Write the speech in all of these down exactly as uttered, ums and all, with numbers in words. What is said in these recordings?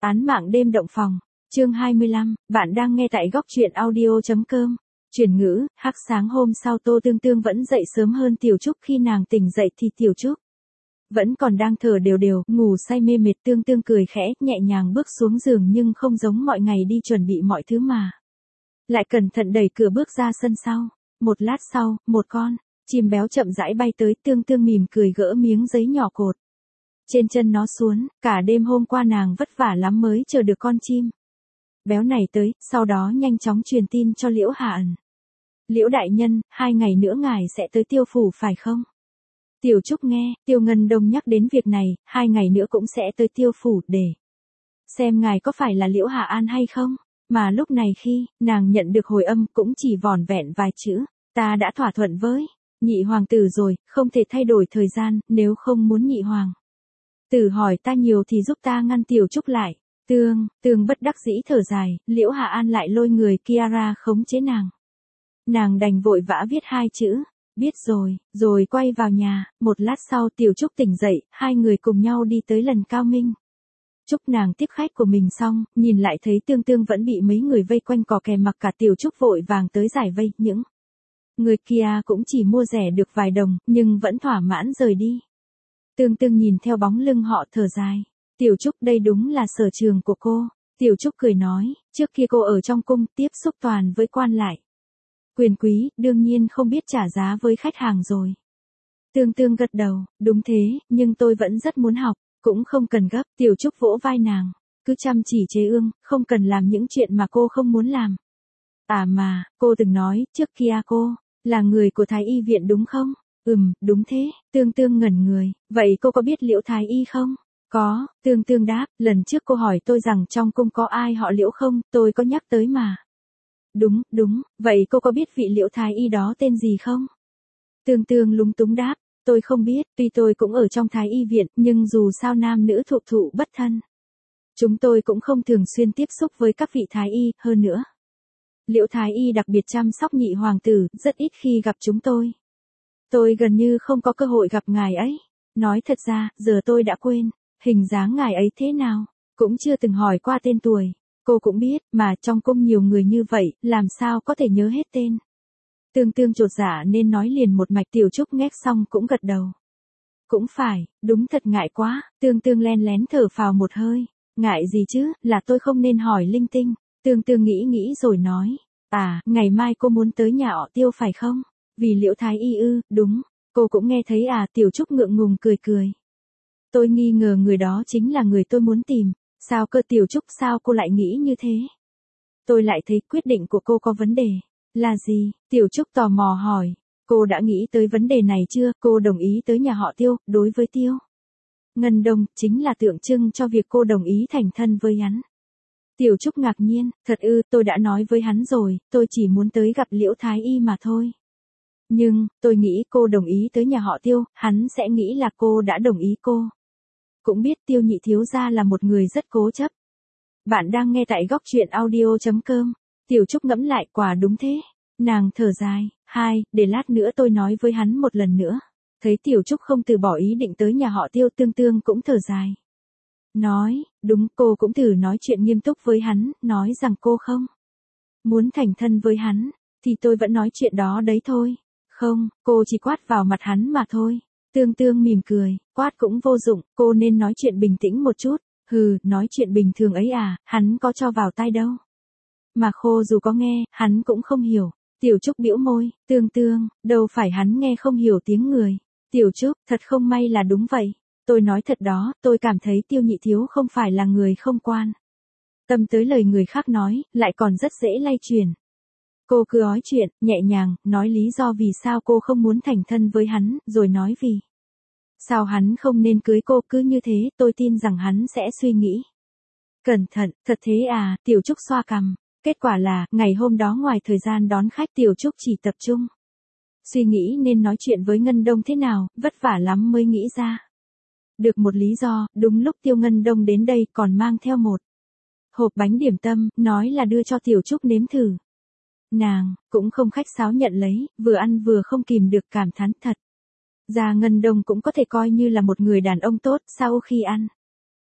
Án mạng đêm động phòng, chương hai mươi lăm, bạn đang nghe tại góc truyện audio chấm com. Chuyển ngữ, hắc sáng hôm sau Tô Tương Tương vẫn dậy sớm hơn Tiểu Trúc, khi nàng tỉnh dậy thì Tiểu Trúc vẫn còn đang thở đều đều, ngủ say mê mệt. Tương Tương cười khẽ, nhẹ nhàng bước xuống giường nhưng không giống mọi ngày đi chuẩn bị mọi thứ mà lại cẩn thận đẩy cửa bước ra sân sau. Một lát sau, một con chim béo chậm rãi bay tới. Tương Tương mỉm cười gỡ miếng giấy nhỏ cột trên chân nó xuống. Cả đêm hôm qua nàng vất vả lắm mới chờ được con chim béo này tới, sau đó nhanh chóng truyền tin cho Liễu Hà Ẩn. Liễu đại nhân, hai ngày nữa ngài sẽ tới Tiêu phủ phải không? Tiểu Trúc nghe Tiêu Ngân Đông nhắc đến việc này, hai ngày nữa cũng sẽ tới Tiêu phủ để xem ngài có phải là Liễu Hà An hay không. Mà lúc này khi nàng nhận được hồi âm cũng chỉ vỏn vẹn vài chữ, ta đã thỏa thuận với nhị hoàng tử rồi, không thể thay đổi thời gian, nếu không muốn nhị hoàng tử hỏi ta nhiều thì giúp ta ngăn Tiểu Trúc lại. Tương, tương bất đắc dĩ thở dài, Liễu Hà An lại lôi người kia ra khống chế nàng. Nàng đành vội vã viết hai chữ, biết rồi, rồi quay vào nhà. Một lát sau Tiểu Trúc tỉnh dậy, hai người cùng nhau đi tới lần Cao Minh. Chúc nàng tiếp khách của mình xong, nhìn lại thấy Tương Tương vẫn bị mấy người vây quanh cò kè, mặc cả. Tiểu Trúc vội vàng tới giải vây, những người kia cũng chỉ mua rẻ được vài đồng, nhưng vẫn thỏa mãn rời đi. Tương Tương nhìn theo bóng lưng họ thở dài. Tiểu Trúc, đây đúng là sở trường của cô. Tiểu Trúc cười nói, trước kia cô ở trong cung, tiếp xúc toàn với quan lại quyền quý, đương nhiên không biết trả giá với khách hàng rồi. Tương Tương gật đầu, đúng thế, nhưng tôi vẫn rất muốn học, cũng không cần gấp. Tiểu Trúc vỗ vai nàng, cứ chăm chỉ chế ương, không cần làm những chuyện mà cô không muốn làm. À mà, cô từng nói, trước kia cô là người của Thái Y viện đúng không? Ừm, đúng thế. Tương Tương ngẩn người, vậy cô có biết Liễu Thái Y không? Có, Tương Tương đáp, lần trước cô hỏi tôi rằng trong cung có ai họ Liễu không, tôi có nhắc tới mà. Đúng, đúng, vậy cô có biết vị Liễu Thái Y đó tên gì không? Tương Tương lúng túng đáp, tôi không biết, tuy tôi cũng ở trong Thái Y viện, nhưng dù sao nam nữ thụ thụ bất thân. Chúng tôi cũng không thường xuyên tiếp xúc với các vị Thái Y, hơn nữa. Liễu Thái Y đặc biệt chăm sóc nhị hoàng tử, rất ít khi gặp chúng tôi. Tôi gần như không có cơ hội gặp ngài ấy. Nói thật ra, giờ tôi đã quên hình dáng ngài ấy thế nào, cũng chưa từng hỏi qua tên tuổi. Cô cũng biết, mà trong cung nhiều người như vậy, làm sao có thể nhớ hết tên. Tương Tương chột dạ nên nói liền một mạch. Tiểu Trúc nghe xong cũng gật đầu. Cũng phải, đúng thật ngại quá. Tương Tương len lén thở phào một hơi. Ngại gì chứ, là tôi không nên hỏi linh tinh. Tương Tương nghĩ nghĩ rồi nói, à, ngày mai cô muốn tới nhà họ Tiêu phải không? Vì Liễu Thái Y ư? Đúng. Cô cũng nghe thấy à? Tiểu Trúc ngượng ngùng cười cười. Tôi nghi ngờ người đó chính là người tôi muốn tìm. Sao cơ? Tiểu Trúc, sao cô lại nghĩ như thế? Tôi lại thấy quyết định của cô có vấn đề. Là gì? Tiểu Trúc tò mò hỏi. Cô đã nghĩ tới vấn đề này chưa? Cô đồng ý tới nhà họ Tiêu, đối với Tiêu Ngân Đông, chính là tượng trưng cho việc cô đồng ý thành thân với hắn. Tiểu Trúc ngạc nhiên, thật ư? Tôi đã nói với hắn rồi, tôi chỉ muốn tới gặp Liễu Thái Y mà thôi. Nhưng, tôi nghĩ cô đồng ý tới nhà họ Tiêu, hắn sẽ nghĩ là cô đã đồng ý. Cô cũng biết Tiêu nhị thiếu gia là một người rất cố chấp. Bạn đang nghe tại góc truyện audio chấm com. Tiểu Trúc ngẫm lại, quả đúng thế. Nàng thở dài, hai, để lát nữa tôi nói với hắn một lần nữa. Thấy Tiểu Trúc không từ bỏ ý định tới nhà họ Tiêu, Tương Tương cũng thở dài. Nói, đúng, cô cũng thử nói chuyện nghiêm túc với hắn, nói rằng cô không muốn thành thân với hắn, thì tôi vẫn nói chuyện đó đấy thôi. Không, cô chỉ quát vào mặt hắn mà thôi. Tương Tương mỉm cười, quát cũng vô dụng, cô nên nói chuyện bình tĩnh một chút. Hừ, nói chuyện bình thường ấy à, hắn có cho vào tai đâu. Mà khô dù có nghe, hắn cũng không hiểu. Tiểu Trúc bĩu môi, Tương Tương, đâu phải hắn nghe không hiểu tiếng người. Tiểu Trúc, thật không may là đúng vậy. Tôi nói thật đó, tôi cảm thấy Tiêu nhị thiếu không phải là người không quan tâm tới lời người khác nói, lại còn rất dễ lay truyền. Cô cứ ói chuyện, nhẹ nhàng, nói lý do vì sao cô không muốn thành thân với hắn, rồi nói vì sao hắn không nên cưới cô. Cứ như thế, tôi tin rằng hắn sẽ suy nghĩ cẩn thận. Thật thế à? Tiểu Trúc xoa cằm. Kết quả là, ngày hôm đó ngoài thời gian đón khách, Tiểu Trúc chỉ tập trung suy nghĩ nên nói chuyện với Ngân Đông thế nào, vất vả lắm mới nghĩ ra được một lý do. Đúng lúc Tiêu Ngân Đông đến đây, còn mang theo một hộp bánh điểm tâm, nói là đưa cho Tiểu Trúc nếm thử. Nàng cũng không khách sáo nhận lấy, vừa ăn vừa không kìm được cảm thán, thật ra Ngân Đông cũng có thể coi như là một người đàn ông tốt. Sau khi ăn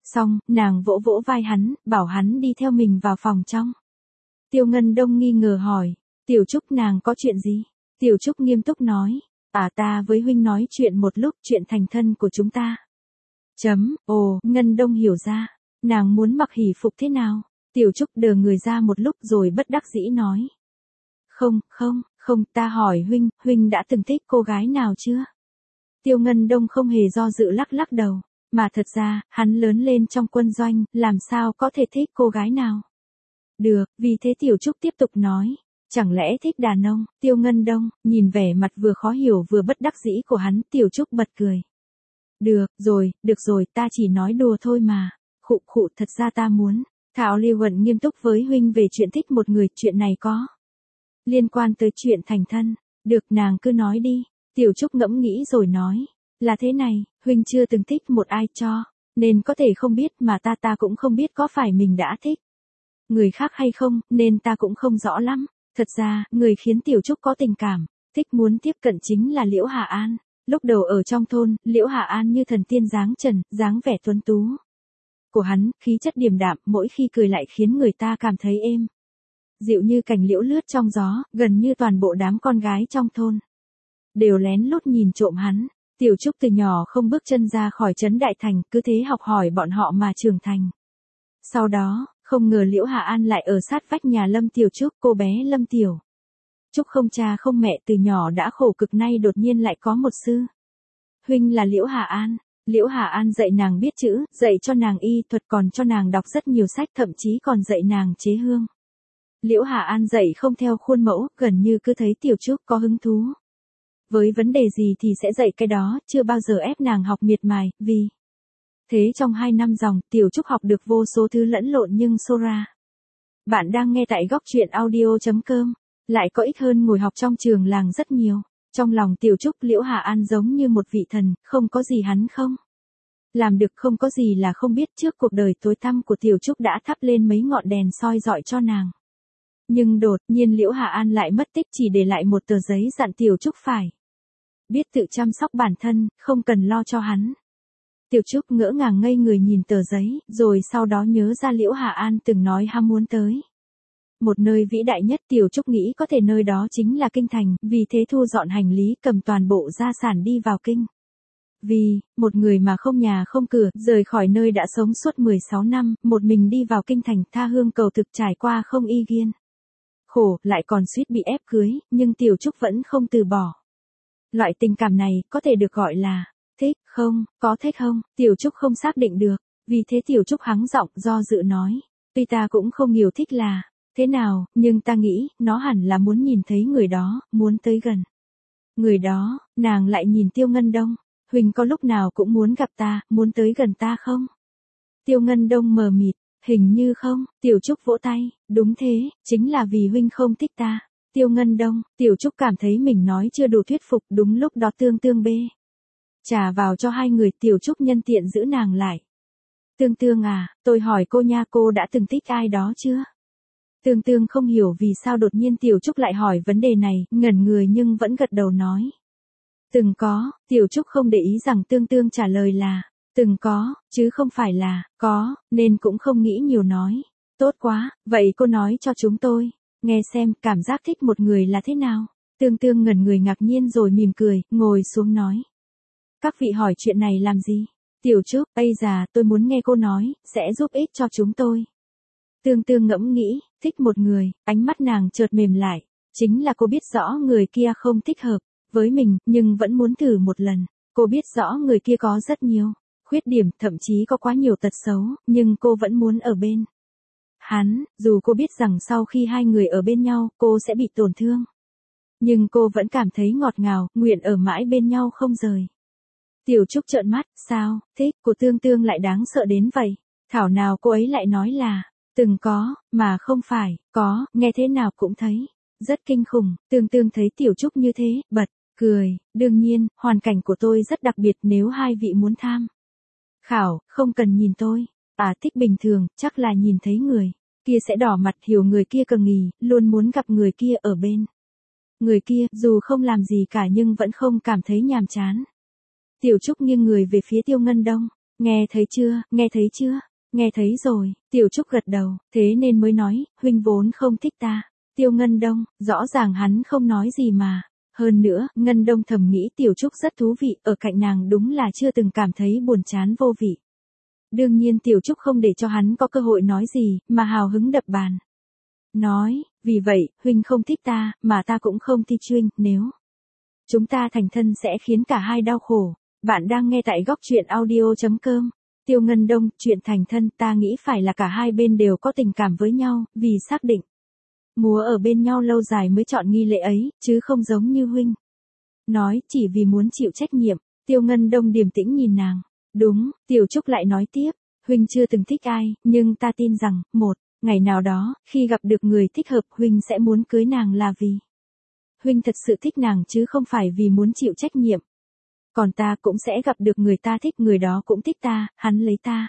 Xong, nàng vỗ vỗ vai hắn, bảo hắn đi theo mình vào phòng trong. Tiêu Ngân Đông nghi ngờ hỏi, Tiểu Trúc nàng có chuyện gì? Tiểu Trúc nghiêm túc nói, à ta với huynh nói chuyện một lúc, chuyện thành thân của chúng ta. Chấm, ồ, Ngân Đông hiểu ra, nàng muốn mặc hỷ phục thế nào? Tiểu Trúc đờ người ra một lúc rồi bất đắc dĩ nói. Không, không, không, ta hỏi huynh, huynh đã từng thích cô gái nào chưa? Tiêu Ngân Đông không hề do dự lắc lắc đầu, mà thật ra, hắn lớn lên trong quân doanh, làm sao có thể thích cô gái nào? Được, vì thế Tiểu Trúc tiếp tục nói, chẳng lẽ thích đàn ông? Tiêu Ngân Đông, nhìn vẻ mặt vừa khó hiểu vừa bất đắc dĩ của hắn, Tiểu Trúc bật cười. Được, rồi, được rồi, ta chỉ nói đùa thôi mà, khụ khụ thật ra ta muốn. Thảo Lưu Huẩn nghiêm túc với huynh về chuyện thích một người, chuyện này có liên quan tới chuyện thành thân, được nàng cứ nói đi. Tiểu Trúc ngẫm nghĩ rồi nói, là thế này, huynh chưa từng thích một ai cho, nên có thể không biết mà ta ta cũng không biết có phải mình đã thích người khác hay không, nên ta cũng không rõ lắm. Thật ra, người khiến Tiểu Trúc có tình cảm, thích muốn tiếp cận chính là Liễu Hà An. Lúc đầu ở trong thôn, Liễu Hà An như thần tiên dáng trần, dáng vẻ tuấn tú của hắn, khí chất điềm đạm, mỗi khi cười lại khiến người ta cảm thấy êm dịu như cành liễu lướt trong gió, gần như toàn bộ đám con gái trong thôn đều lén lút nhìn trộm hắn. Tiểu Trúc từ nhỏ không bước chân ra khỏi trấn Đại Thành, cứ thế học hỏi bọn họ mà trưởng thành. Sau đó, không ngờ Liễu Hà An lại ở sát vách nhà Lâm Tiểu Trúc, cô bé Lâm Tiểu Trúc không cha không mẹ từ nhỏ đã khổ cực, nay đột nhiên lại có một sư huynh là Liễu Hà An. Liễu Hà An dạy nàng biết chữ, dạy cho nàng y thuật, còn cho nàng đọc rất nhiều sách, thậm chí còn dạy nàng chế hương. Liễu Hà An dạy không theo khuôn mẫu, gần như cứ thấy Tiểu Trúc có hứng thú với vấn đề gì thì sẽ dạy cái đó, chưa bao giờ ép nàng học miệt mài, vì thế trong hai năm dòng, Tiểu Trúc học được vô số thứ lẫn lộn nhưng xô ra. Bạn đang nghe tại góc truyện audio chấm com, lại có ích hơn ngồi học trong trường làng rất nhiều. Trong lòng Tiểu Trúc, Liễu Hà An giống như một vị thần, không có gì hắn không làm được, không có gì là không biết. Trước cuộc đời tối tăm của Tiểu Trúc đã thắp lên mấy ngọn đèn soi rọi cho nàng. Nhưng đột nhiên Liễu Hà An lại mất tích, chỉ để lại một tờ giấy dặn Tiểu Trúc phải biết tự chăm sóc bản thân, không cần lo cho hắn. Tiểu Trúc ngỡ ngàng ngây người nhìn tờ giấy, rồi sau đó nhớ ra Liễu Hà An từng nói ham muốn tới một nơi vĩ đại nhất. Tiểu Trúc nghĩ có thể nơi đó chính là kinh thành, vì thế thu dọn hành lý, cầm toàn bộ gia sản đi vào kinh. Vì, một người mà không nhà không cửa, rời khỏi nơi đã sống suốt mười sáu năm, một mình đi vào kinh thành, tha hương cầu thực, trải qua không y ghiên khổ, lại còn suýt bị ép cưới, nhưng Tiểu Trúc vẫn không từ bỏ. Loại tình cảm này, có thể được gọi là thích không? Có thích không? Tiểu Trúc không xác định được, vì thế Tiểu Trúc hắng giọng do dự nói, tuy ta cũng không nhiều thích là thế nào, nhưng ta nghĩ, nó hẳn là muốn nhìn thấy người đó, muốn tới gần người đó. Nàng lại nhìn Tiêu Ngân Đông, huynh có lúc nào cũng muốn gặp ta, muốn tới gần ta không? Tiêu Ngân Đông mờ mịt, hình như không. Tiểu Trúc vỗ tay, đúng thế, chính là vì huynh không thích ta. Tiêu Ngân Đông, Tiểu Trúc cảm thấy mình nói chưa đủ thuyết phục, đúng lúc đó Tương Tương bê trà vào cho hai người. Tiểu Trúc nhân tiện giữ nàng lại. Tương Tương à, tôi hỏi cô nha, cô đã từng thích ai đó chưa? Tương Tương không hiểu vì sao đột nhiên Tiểu Trúc lại hỏi vấn đề này, ngẩn người nhưng vẫn gật đầu nói. Từng có. Tiểu Trúc không để ý rằng Tương Tương trả lời là từng có, chứ không phải là có, nên cũng không nghĩ nhiều nói. Tốt quá, vậy cô nói cho chúng tôi nghe xem, cảm giác thích một người là thế nào? Tương Tương ngẩn người ngạc nhiên rồi mỉm cười, ngồi xuống nói. Các vị hỏi chuyện này làm gì? Tiểu Trúc, ây già, tôi muốn nghe cô nói, sẽ giúp ích cho chúng tôi. Tương Tương ngẫm nghĩ, thích một người, ánh mắt nàng chợt mềm lại. Chính là cô biết rõ người kia không thích hợp với mình, nhưng vẫn muốn thử một lần. Cô biết rõ người kia có rất nhiều khuyết điểm, thậm chí có quá nhiều tật xấu, nhưng cô vẫn muốn ở bên hắn, dù cô biết rằng sau khi hai người ở bên nhau, cô sẽ bị tổn thương. Nhưng cô vẫn cảm thấy ngọt ngào, nguyện ở mãi bên nhau không rời. Tiểu Trúc trợn mắt, sao, thích của Tương Tương lại đáng sợ đến vậy? Thảo nào cô ấy lại nói là từng có, mà không phải có, nghe thế nào cũng thấy rất kinh khủng. Tương Tương thấy Tiểu Trúc như thế, bật cười, đương nhiên, hoàn cảnh của tôi rất đặc biệt, nếu hai vị muốn tham khảo, không cần nhìn tôi. À, thích bình thường, chắc là nhìn thấy người kia sẽ đỏ mặt, hiểu người kia cần nghỉ, luôn muốn gặp người kia, ở bên người kia, dù không làm gì cả nhưng vẫn không cảm thấy nhàm chán. Tiểu Trúc nghiêng người về phía Tiêu Ngân Đông, Nghe thấy chưa, nghe thấy chưa, nghe thấy rồi, Tiểu Trúc gật đầu, thế nên mới nói, huynh vốn không thích ta. Tiêu Ngân Đông, rõ ràng hắn không nói gì mà. Hơn nữa, Ngân Đông thầm nghĩ Tiểu Trúc rất thú vị, ở cạnh nàng đúng là chưa từng cảm thấy buồn chán vô vị. Đương nhiên Tiểu Trúc không để cho hắn có cơ hội nói gì, mà hào hứng đập bàn. Nói, vì vậy, huynh không thích ta, mà ta cũng không thích huynh, nếu chúng ta thành thân sẽ khiến cả hai đau khổ. Bạn đang nghe tại góc truyện audio chấm com. Tiêu Ngân Đông, chuyện thành thân ta nghĩ phải là cả hai bên đều có tình cảm với nhau, vì xác định múa ở bên nhau lâu dài mới chọn nghi lễ ấy, chứ không giống như huynh. Nói, chỉ vì muốn chịu trách nhiệm. Tiêu Ngân Đông điềm tĩnh nhìn nàng. Đúng, Tiểu Trúc lại nói tiếp, huynh chưa từng thích ai, nhưng ta tin rằng, một ngày nào đó, khi gặp được người thích hợp, huynh sẽ muốn cưới nàng là vì huynh thật sự thích nàng chứ không phải vì muốn chịu trách nhiệm. Còn ta cũng sẽ gặp được người ta thích, người đó cũng thích ta, hắn lấy ta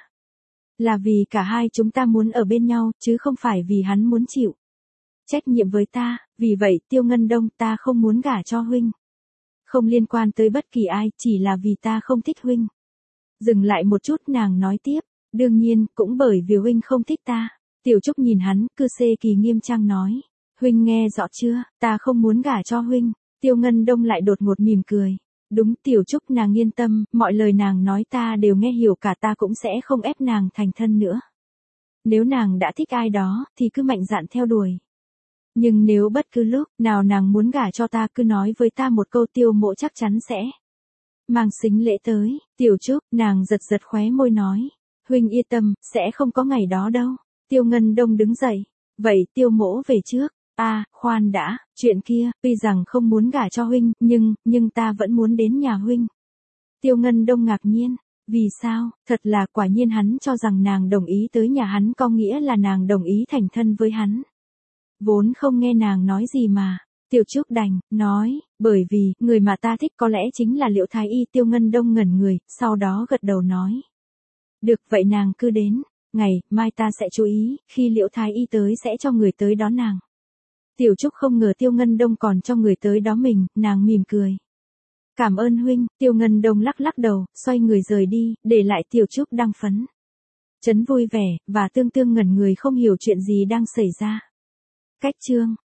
là vì cả hai chúng ta muốn ở bên nhau, chứ không phải vì hắn muốn chịu trách nhiệm với ta. Vì vậy, Tiêu Ngân Đông, ta không muốn gả cho huynh. Không liên quan tới bất kỳ ai, chỉ là vì ta không thích huynh. Dừng lại một chút, nàng nói tiếp, đương nhiên, cũng bởi vì huynh không thích ta. Tiểu Trúc nhìn hắn, cư xê kỳ nghiêm trang nói, huynh nghe rõ chưa, ta không muốn gả cho huynh. Tiêu Ngân Đông lại đột ngột mỉm cười. Đúng, Tiểu Trúc, nàng yên tâm, mọi lời nàng nói ta đều nghe hiểu cả, ta cũng sẽ không ép nàng thành thân nữa. Nếu nàng đã thích ai đó, thì cứ mạnh dạn theo đuổi. Nhưng nếu bất cứ lúc nào nàng muốn gả cho ta, cứ nói với ta một câu, Tiêu mỗ chắc chắn sẽ mang sính lễ tới. Tiểu Trúc, nàng giật giật khóe môi nói, huynh yên tâm, sẽ không có ngày đó đâu. Tiêu Ngân Đông đứng dậy, vậy Tiêu mỗ về trước. A, à, khoan đã, chuyện kia, tuy rằng không muốn gả cho huynh, nhưng, nhưng ta vẫn muốn đến nhà huynh. Tiêu Ngân Đông ngạc nhiên, vì sao, thật là quả nhiên hắn cho rằng nàng đồng ý tới nhà hắn có nghĩa là nàng đồng ý thành thân với hắn. Vốn không nghe nàng nói gì mà. Tiểu Trúc đành, nói, bởi vì, người mà ta thích có lẽ chính là Liễu Thái Y. Tiêu Ngân Đông ngẩn người, sau đó gật đầu nói. Được, vậy nàng cứ đến, ngày, mai ta sẽ chú ý, khi Liễu Thái Y tới sẽ cho người tới đón nàng. Tiểu Trúc không ngờ Tiêu Ngân Đông còn cho người tới đó mình, nàng mỉm cười. Cảm ơn huynh. Tiêu Ngân Đông lắc lắc đầu, xoay người rời đi, để lại Tiểu Trúc đang phấn chấn vui vẻ, và tương tương ngẩn người không hiểu chuyện gì đang xảy ra. Cách chương